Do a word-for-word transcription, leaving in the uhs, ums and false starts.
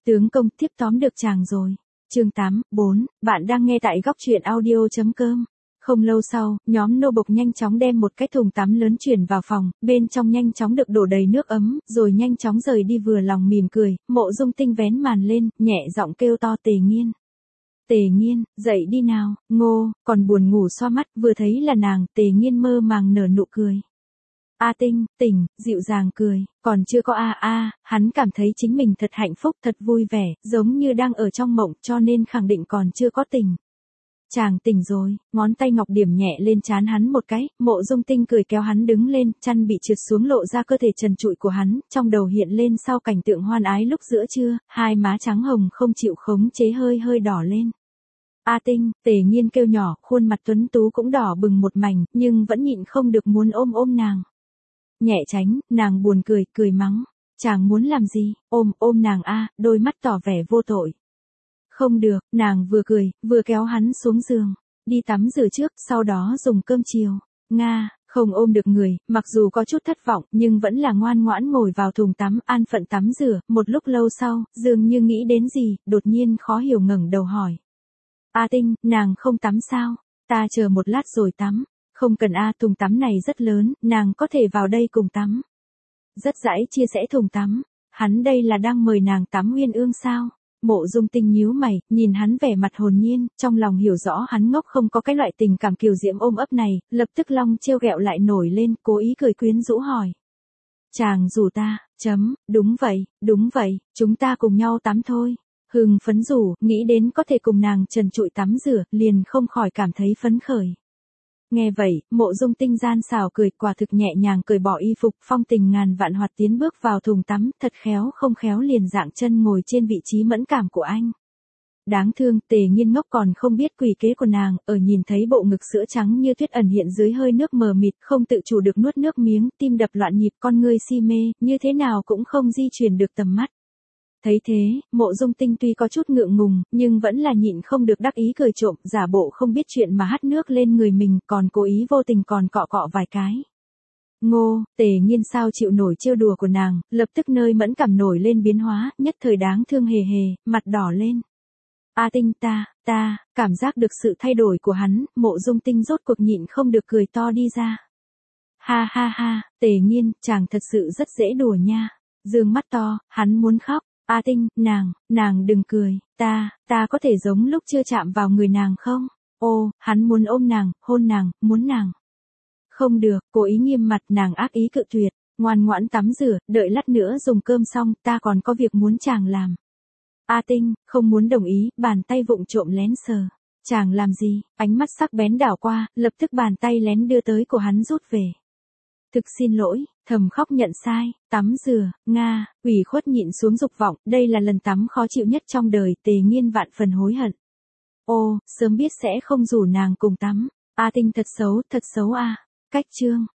Tướng công tiếp tóm được chàng rồi. Chương tám, bốn, bạn đang nghe tại góc truyện audio.com. Không lâu sau, nhóm nô bộc nhanh chóng đem một cái thùng tắm lớn chuyển vào phòng, bên trong nhanh chóng được đổ đầy nước ấm, rồi nhanh chóng rời đi vừa lòng mỉm cười, Mộ Dung Tinh vén màn lên, nhẹ giọng kêu to Tề Nghiên. Tề Nghiên, dậy đi nào, Ngô, còn buồn ngủ xoa mắt, vừa thấy là nàng, Tề Nghiên mơ màng nở nụ cười. A Tinh, tỉnh, dịu dàng cười, còn chưa có a a, hắn cảm thấy chính mình thật hạnh phúc, thật vui vẻ, giống như đang ở trong mộng, cho nên khẳng định còn chưa có tỉnh. Chàng tỉnh rồi, ngón tay ngọc điểm nhẹ lên trán hắn một cái, Mộ Dung Tinh cười kéo hắn đứng lên, chăn bị trượt xuống lộ ra cơ thể trần trụi của hắn, trong đầu hiện lên sau cảnh tượng hoan ái lúc giữa trưa, hai má trắng hồng không chịu khống chế hơi hơi đỏ lên. A Tinh, Tề Nghiên kêu nhỏ, khuôn mặt tuấn tú cũng đỏ bừng một mảnh, nhưng vẫn nhịn không được muốn ôm ôm nàng. Nhẹ tránh, nàng buồn cười, cười mắng. Chàng muốn làm gì, ôm, ôm nàng a, đôi mắt tỏ vẻ vô tội. Không được, nàng vừa cười, vừa kéo hắn xuống giường. Đi tắm rửa trước, sau đó dùng cơm chiều. Nga, không ôm được người, mặc dù có chút thất vọng, nhưng vẫn là ngoan ngoãn ngồi vào thùng tắm, an phận tắm rửa. Một lúc lâu sau, dường như nghĩ đến gì, đột nhiên khó hiểu ngẩng đầu hỏi. A Tinh, nàng không tắm sao? Ta chờ một lát rồi tắm. Không cần a, thùng tắm này rất lớn, nàng có thể vào đây cùng tắm. Rất dãy chia sẻ thùng tắm. Hắn đây là đang mời nàng tắm uyên ương sao? Mộ Dung Tinh nhíu mày, nhìn hắn vẻ mặt hồn nhiên, trong lòng hiểu rõ hắn ngốc không có cái loại tình cảm kiều diễm ôm ấp này, lập tức long trêu ghẹo lại nổi lên, cố ý cười quyến rũ hỏi. Chàng rủ ta, chấm, đúng vậy, đúng vậy, chúng ta cùng nhau tắm thôi. Hưng phấn rủ, nghĩ đến có thể cùng nàng trần trụi tắm rửa, liền không khỏi cảm thấy phấn khởi. Nghe vậy, Mộ Dung Tinh gian xảo cười, quả thực nhẹ nhàng cởi bỏ y phục, phong tình ngàn vạn hoạt tiến bước vào thùng tắm, thật khéo không khéo liền dạng chân ngồi trên vị trí mẫn cảm của anh. Đáng thương, Tề Nghiên ngốc còn không biết quỷ kế của nàng, ở nhìn thấy bộ ngực sữa trắng như tuyết ẩn hiện dưới hơi nước mờ mịt, không tự chủ được nuốt nước miếng, tim đập loạn nhịp, con ngươi si mê, như thế nào cũng không di chuyển được tầm mắt. Thấy thế, Mộ Dung Tinh tuy có chút ngượng ngùng, nhưng vẫn là nhịn không được đắc ý cười trộm, giả bộ không biết chuyện mà hắt nước lên người mình, còn cố ý vô tình còn cọ cọ vài cái. Ngô, Tề Nghiên sao chịu nổi trêu đùa của nàng, lập tức nơi mẫn cảm nổi lên biến hóa, nhất thời đáng thương hề hề, mặt đỏ lên. A Tinh ta, ta, cảm giác được sự thay đổi của hắn, Mộ Dung Tinh rốt cuộc nhịn không được cười to đi ra. Ha ha ha, Tề Nghiên, chàng thật sự rất dễ đùa nha. Dương mắt to, hắn muốn khóc. A Tinh, nàng, nàng đừng cười, ta, ta có thể giống lúc chưa chạm vào người nàng không? Ô, hắn muốn ôm nàng, hôn nàng, muốn nàng. Không được, cố ý nghiêm mặt, nàng ác ý cự tuyệt, ngoan ngoãn tắm rửa, đợi lát nữa dùng cơm xong, ta còn có việc muốn chàng làm. A Tinh, không muốn đồng ý, bàn tay vụng trộm lén sờ. Chàng làm gì? Ánh mắt sắc bén đảo qua, lập tức bàn tay lén đưa tới của hắn rút về. Thực xin lỗi, thầm khóc nhận sai, tắm rửa, Nga, ủy khuất nhịn xuống dục vọng, đây là lần tắm khó chịu nhất trong đời, Tề Nghiên vạn phần hối hận. Ô, sớm biết sẽ không rủ nàng cùng tắm, A Tinh thật xấu, thật xấu a. Cách chương.